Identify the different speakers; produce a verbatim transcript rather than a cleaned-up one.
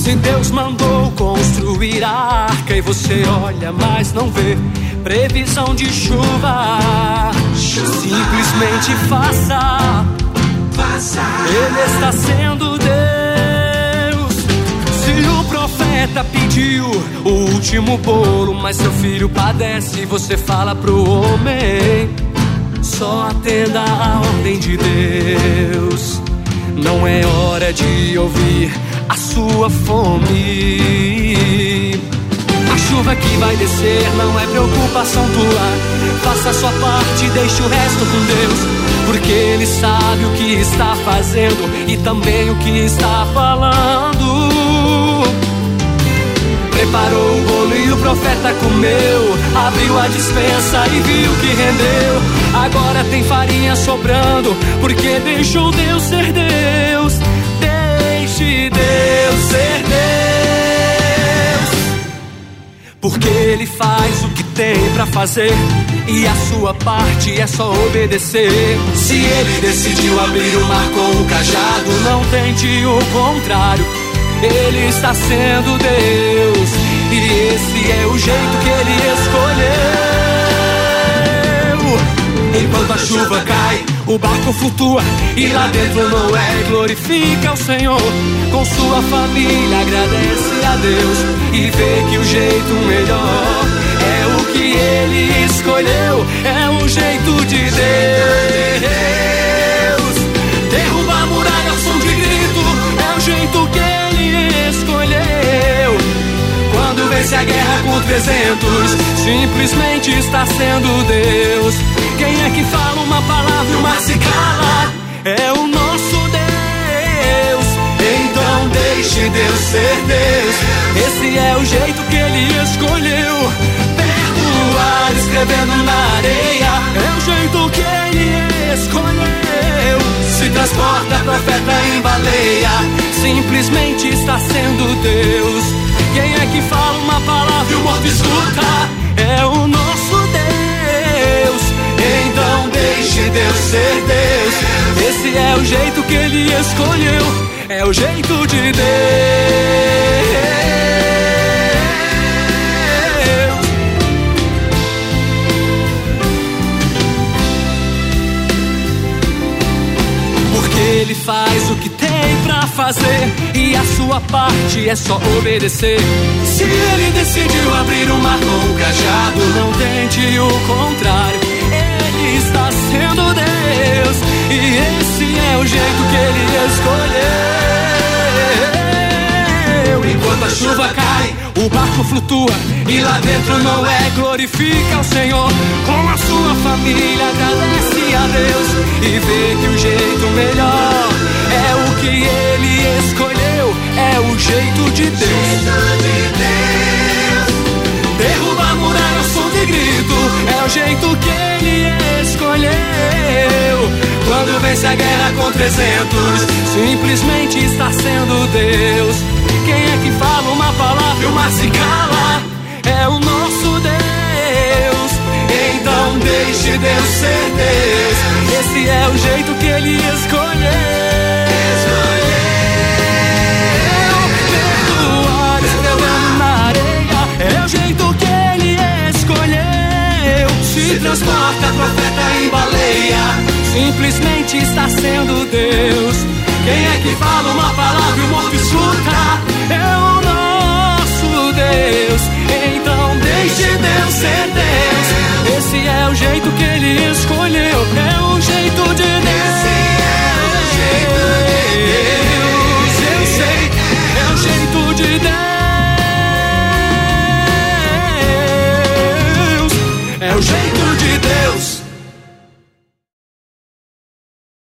Speaker 1: Se Deus mandou construir a arca e você olha, mas não vê previsão de chuva, simplesmente faça. Ele está sendo Deus. Se o profeta pediu o último bolo, mas seu filho padece, você fala pro homem: só atenda a ordem de Deus. Não é hora de ouvir a sua fome. A chuva que vai descer não é preocupação tua. Faça a sua parte e deixe o resto com Deus, porque Ele sabe o que está fazendo e também o que está falando. Preparou o bolo e o profeta comeu, abriu a despensa e viu que rendeu. Agora tem farinha sobrando, porque deixou Deus ser Deus. Deixe Deus ser Deus, porque Ele faz o que tem pra fazer e a sua parte é só obedecer. Se Ele decidiu abrir o mar com o cajado, não tente o contrário. Ele está sendo Deus e esse é o jeito que Ele escolheu. Enquanto a chuva cai, o barco flutua e lá dentro Noé glorifica o Senhor. Com sua família agradece a Deus e vê que o jeito melhor é o que Ele escolheu, é o jeito de Deus. Derruba a muralha ao som de grito, é o jeito que Ele escolheu. Quando vence a guerra com trezentos, simplesmente está sendo Deus. Quem é que fala uma palavra e o mar se cala? É o nosso Deus. Então deixe Deus ser Deus. Esse é o jeito que Ele escolheu. Perdoar escrevendo na areia, é o jeito que Ele escolheu. Se transporta profeta em baleia, simplesmente está sendo Deus. Quem é que fala uma palavra e o morto escuta? É o nosso Deus. Então deixe Deus ser Deus. Esse é o jeito que Ele escolheu, é o jeito de Deus. Porque Ele faz o que tem pra fazer e a sua parte é só obedecer. Se Ele decidiu abrir o mar com o cajado, não tente o contrário. Ele está sendo Deus e esse é o jeito que Ele escolheu. Enquanto a chuva cai, o barco flutua e lá dentro Noé glorifica o Senhor. Com a sua família agradece a Deus e vê que o jeito melhor é o que Ele escolheu, é o jeito de Deus. Derruba a muralha ao som de grito, é o jeito que Ele escolheu. Quando vence a guerra com trezentos, simplesmente está sendo Deus. Quem é que fala uma palavra e o mar se cala? É o nosso Deus. Então deixe Deus ser Deus. Esse é o jeito que Ele escolheu. Perdoar escrevendo na areia, é o jeito que Ele escolheu. Se transporta profeta em baleia, simplesmente está sendo Deus. Quem é que fala uma palavra e o morto escuta? É o nosso Deus.